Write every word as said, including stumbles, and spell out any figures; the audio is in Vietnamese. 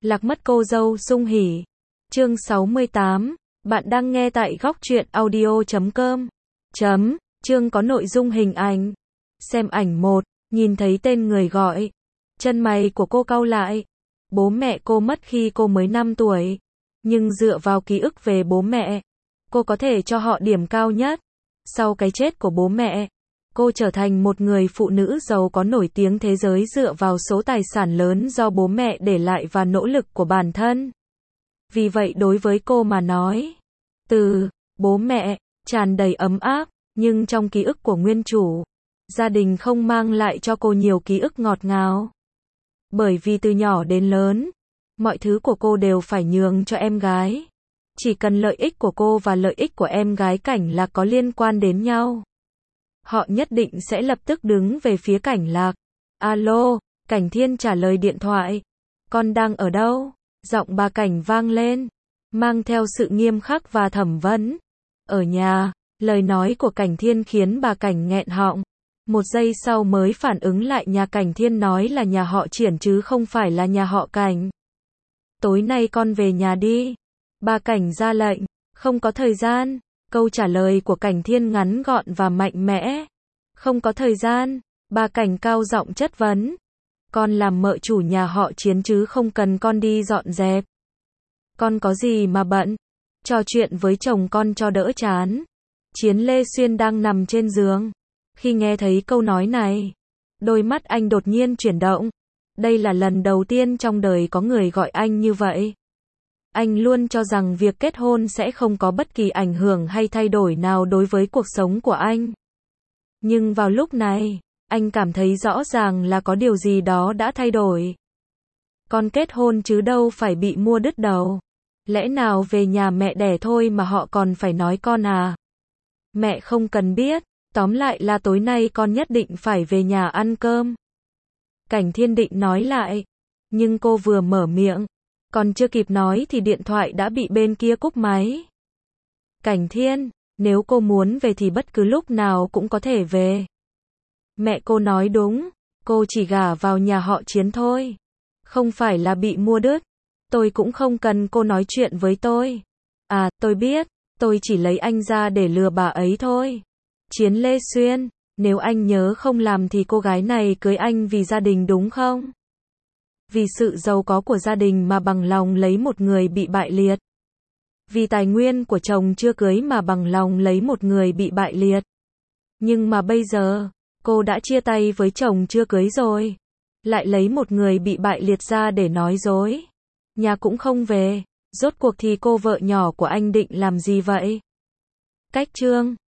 Lạc mất cô dâu sung hỉ. Chương sáu mươi tám. Bạn đang nghe tại góc truyện audio chấm com. Chấm. Chương có nội dung hình ảnh. Xem ảnh một, nhìn thấy tên người gọi. Chân mày của cô cau lại. Bố mẹ cô mất khi cô mới năm tuổi. Nhưng dựa vào ký ức về bố mẹ, cô có thể cho họ điểm cao nhất. Sau cái chết của bố mẹ, cô trở thành một người phụ nữ giàu có nổi tiếng thế giới dựa vào số tài sản lớn do bố mẹ để lại và nỗ lực của bản thân. Vì vậy đối với cô mà nói, từ bố mẹ tràn đầy ấm áp, nhưng trong ký ức của nguyên chủ, gia đình không mang lại cho cô nhiều ký ức ngọt ngào. Bởi vì từ nhỏ đến lớn, mọi thứ của cô đều phải nhường cho em gái. Chỉ cần lợi ích của cô và lợi ích của em gái Cảnh Lạc có liên quan đến nhau, họ nhất định sẽ lập tức đứng về phía Cảnh Lạc. Alo, Cảnh Thiên trả lời điện thoại. Con đang ở đâu? Giọng bà Cảnh vang lên, mang theo sự nghiêm khắc và thẩm vấn. Ở nhà. Lời nói của Cảnh Thiên khiến bà Cảnh nghẹn họng. Một giây sau mới phản ứng lại nhà Cảnh Thiên nói là nhà họ Triển chứ không phải là nhà họ Cảnh. Tối nay con về nhà đi. Bà Cảnh ra lệnh. Không có thời gian. Câu trả lời của Cảnh Thiên ngắn gọn và mạnh mẽ. Không có thời gian. Bà Cảnh cao giọng chất vấn. Con làm mợ chủ nhà họ Chiến chứ không cần con đi dọn dẹp. Con có gì mà bận? Trò chuyện với chồng con cho đỡ chán. Chiến Lê Xuyên đang nằm trên giường. Khi nghe thấy câu nói này, đôi mắt anh đột nhiên chuyển động. Đây là lần đầu tiên trong đời có người gọi anh như vậy. Anh luôn cho rằng việc kết hôn sẽ không có bất kỳ ảnh hưởng hay thay đổi nào đối với cuộc sống của anh. Nhưng vào lúc này, anh cảm thấy rõ ràng là có điều gì đó đã thay đổi. Con kết hôn chứ đâu phải bị mua đứt đầu. Lẽ nào về nhà mẹ đẻ thôi mà họ còn phải nói con à? Mẹ không cần biết, tóm lại là tối nay con nhất định phải về nhà ăn cơm. Cảnh Thiên định nói lại, nhưng cô vừa mở miệng, còn chưa kịp nói thì điện thoại đã bị bên kia cúp máy. Cảnh Thiên, nếu cô muốn về thì bất cứ lúc nào cũng có thể về. Mẹ cô nói đúng, cô chỉ gả vào nhà họ Chiến thôi. Không phải là bị mua đứt. Tôi cũng không cần cô nói chuyện với tôi. À, tôi biết, tôi chỉ lấy anh ra để lừa bà ấy thôi. Chiến Lê Xuyên, nếu anh nhớ không làm thì cô gái này cưới anh vì gia đình đúng không? Vì sự giàu có của gia đình mà bằng lòng lấy một người bị bại liệt. Vì tài nguyên của chồng chưa cưới mà bằng lòng lấy một người bị bại liệt. Nhưng mà bây giờ, cô đã chia tay với chồng chưa cưới rồi. Lại lấy một người bị bại liệt ra để nói dối. Nhà cũng không về. Rốt cuộc thì cô vợ nhỏ của anh định làm gì vậy? Cách chương